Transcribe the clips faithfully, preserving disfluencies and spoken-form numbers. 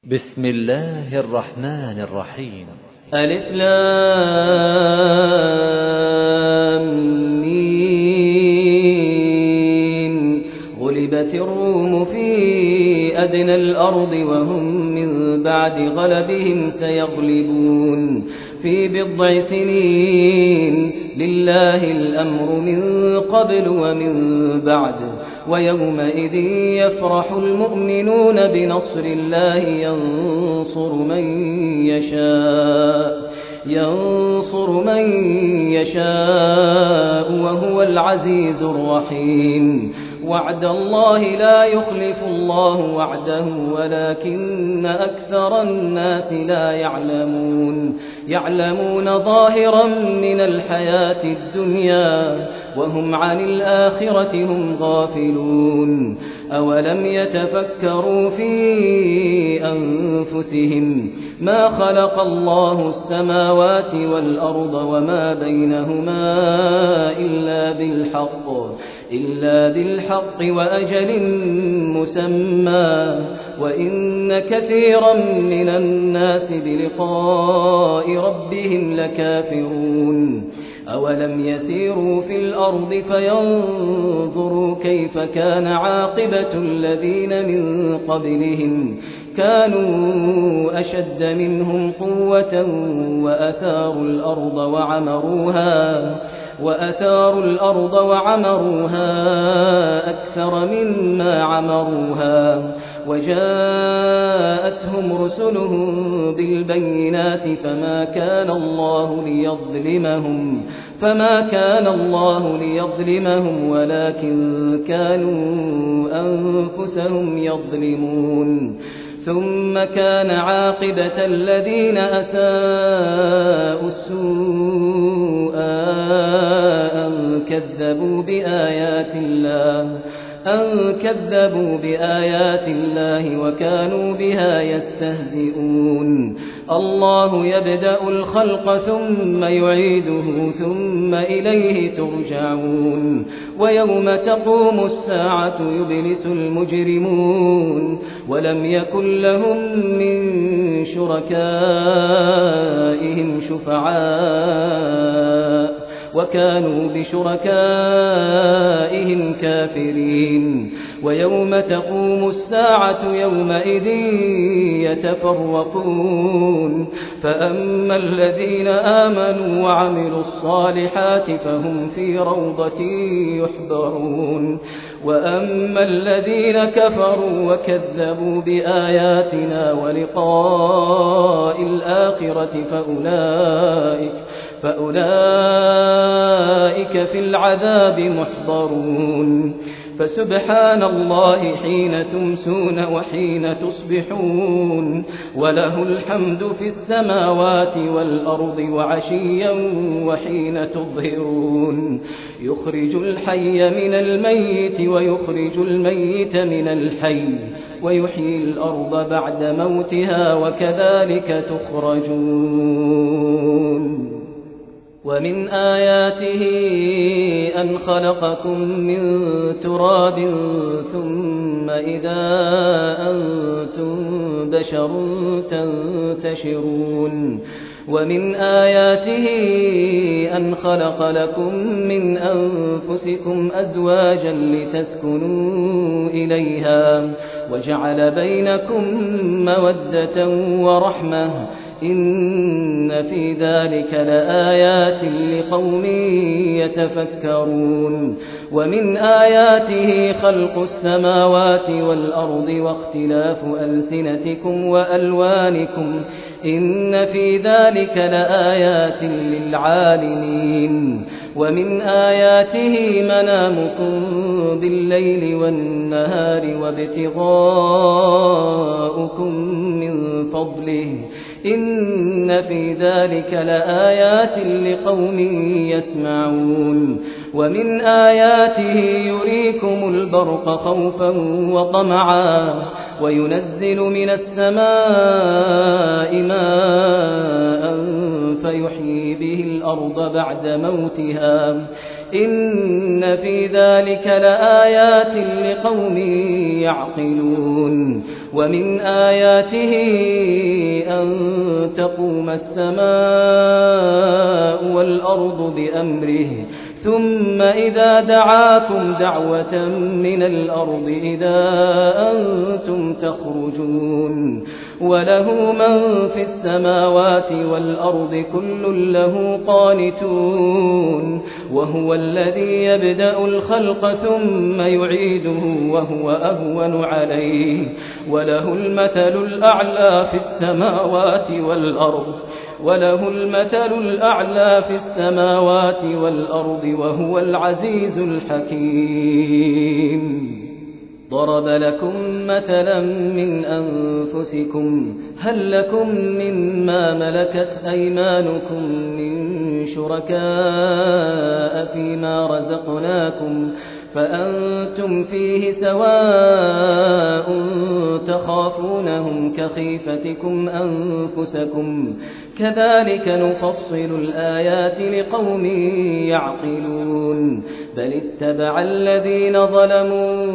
بسم الله الرحمن الرحيم. ألف لام ميم. غلبت الروم في أدنى الأرض وهم من بعد غلبهم سيغلبون في بضع سنين. لله الأمر من قبل ومن بعد ويومئذ يفرح المؤمنون بنصر الله ينصر من يشاء ينصر من يشاء وهو العزيز الرحيم. وعد الله لا يخلف الله وعده ولكن أكثر الناس لا يعلمون يعلمون ظاهرا من الحياة الدنيا وهم عن الآخرة هم غافلون. أولم يتفكروا في أنفسهم ما خلق الله السماوات والأرض وما بينهما إلا بالحق إلا بالحق وأجل مسمى وإن كثيرا من الناس بلقاء ربهم لكافرون. أولم يسيروا في الأرض فينظروا كيف كان عاقبة الذين من قبلهم كانوا أشد منهم قوة وأثاروا الأرض وعمروها وأثاروا الأرض وعمروها أكثر مما عمروها وجاءتهم رسلهم بالبينات فما كان الله ليظلمهم فما كان الله ليظلمهم ولكن كانوا أنفسهم يظلمون. ثم كان عاقبة الذين أساءوا السوء أن كذبوا بآيات الله أن كذبوا بآيات الله وكانوا بها يستهزئون. الله يبدأ الخلق ثم يعيده ثم إليه ترجعون. ويوم تقوم الساعة يبلس المجرمون ولم يكن لهم من شركائهم شفعاء وكانوا بشركائهم كافرين. ويوم تقوم الساعة يومئذ يتفرقون فأما الذين آمنوا وعملوا الصالحات فهم في روضة يحبرون وأما الذين كفروا وكذبوا بآياتنا ولقاء الآخرة فأولئك فأولئك في العذاب محضرون. فسبحان الله حين تمسون وحين تصبحون وله الحمد في السماوات والأرض وعشيا وحين تظهرون. يخرج الحي من الميت ويخرج الميت من الحي ويحيي الأرض بعد موتها وكذلك تخرجون. ومن آياته أن خلقكم من تراب ثم إذا أنتم بشر تنتشرون. ومن آياته أن خلق لكم من أنفسكم أزواجا لتسكنوا إليها وجعل بينكم مودة ورحمة إن في ذلك لآيات لقوم يتفكرون. ومن آياته خلق السماوات والأرض واختلاف ألسنتكم وألوانكم إن في ذلك لآيات للعالمين. ومن آياته منامكم بالليل والنهار وابتغاؤكم من فضله إن في ذلك لآيات لقوم يسمعون. ومن آياته يريكم البرق خوفا وطمعا وينزل من السماء ماء فيحيي به الأرض بعد موتها إن في ذلك لآيات لقوم يعقلون. ومن آياته أن تقوم السماء والأرض بأمره ثم إذا دعاكم دعوة من الأرض إذا أنتم تخرجون وله من في السماوات والأرض كل له قانتون وهو الذي يبدأ الخلق ثم يعيده وهو أهون عليه وله المثل الأعلى في السماوات والأرض وله المثل الأعلى في السماوات والأرض وهو العزيز الحكيم ضرب لكم مثلا من أنفسكم هل لكم مما ملكت أيمانكم من شركاء فيما رزقناكم فأنتم فيه سواء تخافونهم كخيفتكم أنفسكم كذلك نفصل الآيات لقوم يعقلون بل اتبع الذين ظلموا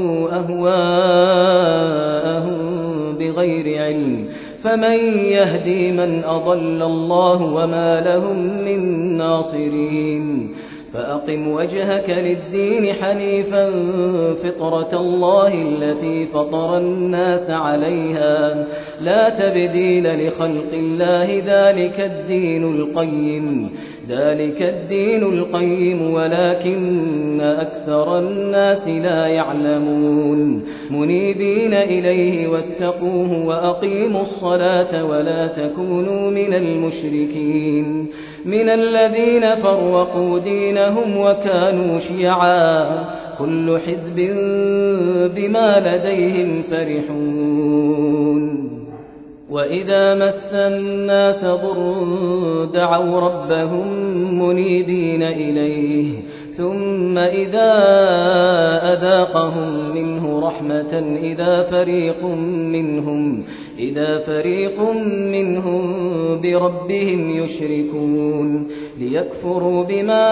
أهواءهم بغير علم فمن يهدي من أضل الله وما لهم من ناصرين فأقم وجهك للدين حنيفا فطرة الله التي فطر الناس عليها لا تبديل لخلق الله ذلك الدين القيم ذلك الدين القيم ولكن أكثر الناس لا يعلمون منيبين إليه واتقوه وأقيموا الصلاة ولا تكونوا من المشركين من الذين فرقوا دينهم وكانوا شيعا كل حزب بما لديهم فرحون وإذا مس الناس ضر دعوا ربهم منيبين إليه ثم إذا أذاقهم منه رحمة إذا فريق منهم إذا فريق منهم بربهم يشركون ليكفروا بما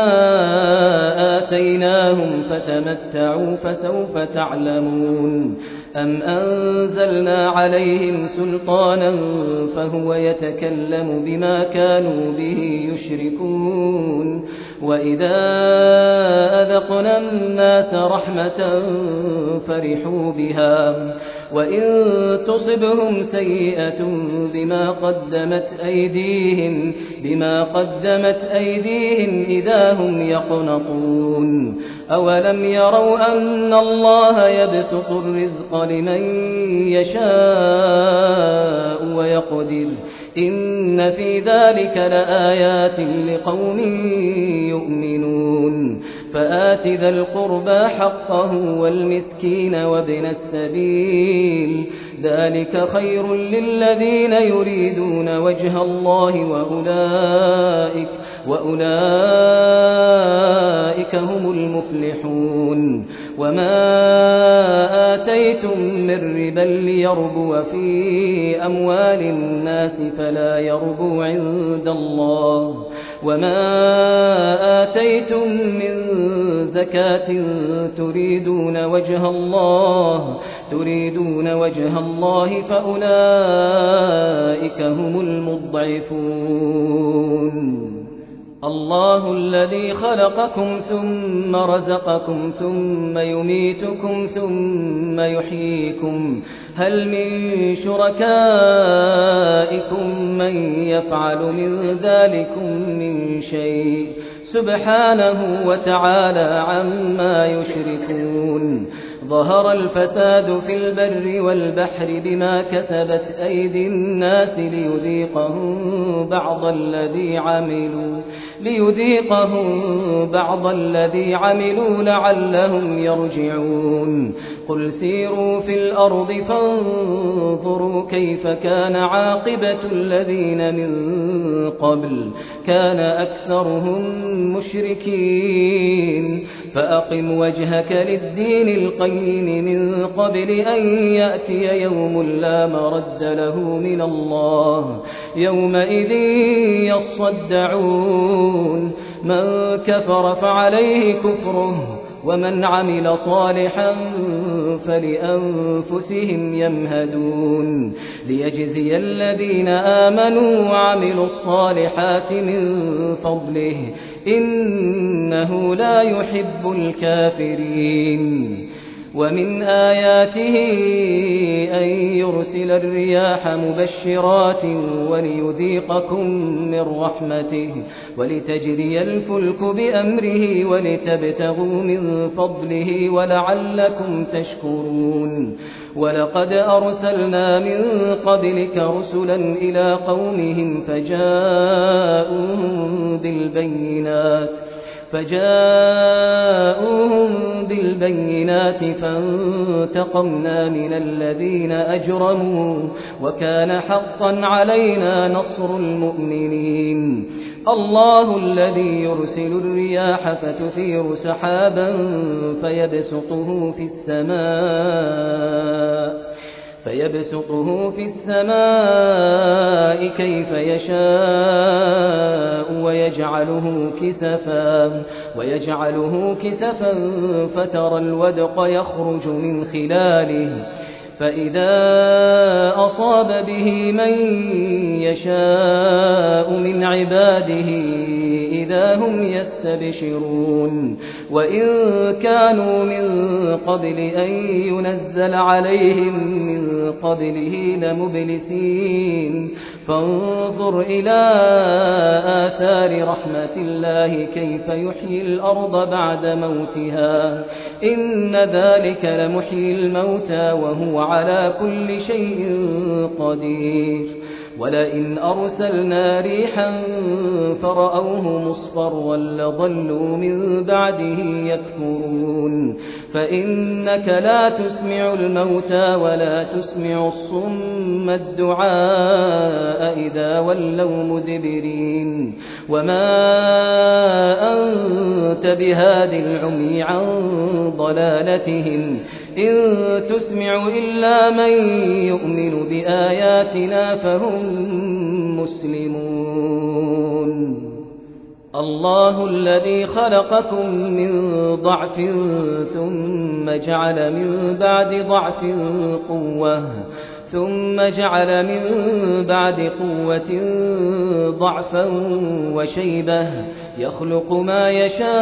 آتيناهم فتمتعوا فسوف تعلمون أم أنزلنا عليهم سلطانا فهو يتكلم بما كانوا به يشركون وإذا أذقنا الناس رحمة فرحوا بها وإن تصبهم سيئة بما قدمت أيديهم بما قدمت أيديهم إذا هم يقنطون أولم يروا أن الله يبسط الرزق لمن يشاء ويقدر إن في ذلك لآيات لقوم يؤمنون فآت ذا القربى حقه والمسكين وابن السبيل ذلك خير للذين يريدون وجه الله وأولئك, وأولئك هم المفلحون وما آتيتم من ربا ليربو في أموال الناس فلا يربو عند الله وما آتيتم من زكاة تريدون وجه الله تريدون وجه الله فأولئك هم المضعفون الله الذي خلقكم ثم رزقكم ثم يميتكم ثم يحييكم هل من شركائكم من يفعل من ذلكم من شيء سبحانه وتعالى عما يشركون ظهر الفساد في البر والبحر بما كسبت أيدي الناس ليذيقهم بعض الذي عملوا ليذيقهم بعض الذي عملوا لعلهم يرجعون قل سيروا في الأرض فانظروا كيف كان عاقبة الذين من قبل كان أكثرهم مشركين فأقم وجهك للدين القيم من قبل أن يأتي يوم لا مرد له من الله يومئذ يصدعون من كفر فعليه كفره ومن عمل صالحا فلأنفسهم يمهدون ليجزي الذين آمنوا وعملوا الصالحات من فضله إنه لا يحب الكافرين. ومن آياته أن يرسل الرياح مبشرات وليذيقكم من رحمته ولتجري الفلك بأمره ولتبتغوا من فضله ولعلكم تشكرون. ولقد أرسلنا من قبلك رسلا إلى قومهم فجاءوهم بالبينات فجاءوهم بالبينات فانتقمنا من الذين أجرموا وكان حقا علينا نصر المؤمنين. الله الذي يرسل الرياح فتثير سحابا فيبسطه في السماء فيبسطه في السماء كيف يشاء ويجعله كسفا ويجعله كسفا فترى الودق يخرج من خلاله فإذا أصاب به من يشاء من عباده إذا هم يستبشرون. وإن كانوا من قبل أن ينزل عليهم من قبله لمبلسين فانظر إلى آثار رحمة الله كيف يحيي الأرض بعد موتها إن ذلك لمحيي الموتى وهو على كل شيء قدير. ولئن أرسلنا ريحا فرأوه مصفرا لظلوا من بعده يكفرون. فإنك لا تسمع الموتى ولا تسمع الصم الدعاء إذا ولوا مدبرين. وما أنت بهاد العمي عن ضلالتهم إن تسمع إلا من يؤمن بآياتنا فهم مسلمون. الله الذي خلقكم من ضعف ثم جعل من بعد ضعف قوة ثم جعل من بعد قوة ضعفا وشيبة يخلق ما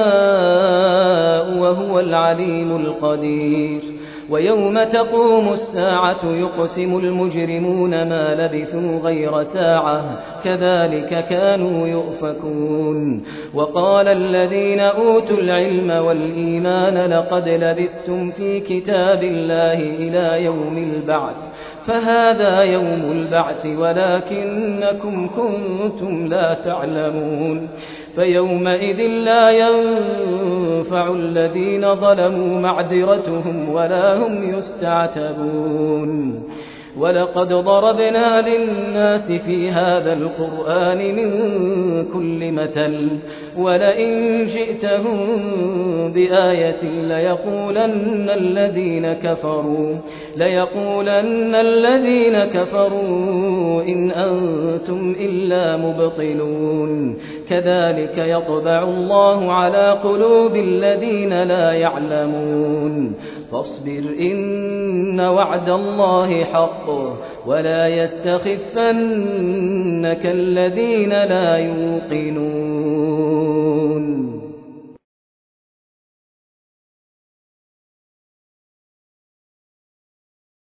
يشاء وهو العليم القدير. ويوم تقوم الساعة يقسم المجرمون ما لبثوا غير ساعة كذلك كانوا يؤفكون. وقال الذين أوتوا العلم والإيمان لقد لبثتم في كتاب الله إلى يوم البعث فهذا يوم البعث ولكنكم كنتم لا تعلمون. فيومئذ لا ينفع الذين ظلموا معذرتهم ولا هم يستعتبون. ولقد ضربنا للناس في هذا القرآن من كل مثل ولئن جئتهم بآية ليقولن الذين كفروا ليقولن الذين كفروا إن أنتم إلا مبطلون. كذلك يطبع الله على قلوب الذين لا يعلمون. فاصبر إن وعد الله حق ولا يستخفنك الذين لا يوقنون.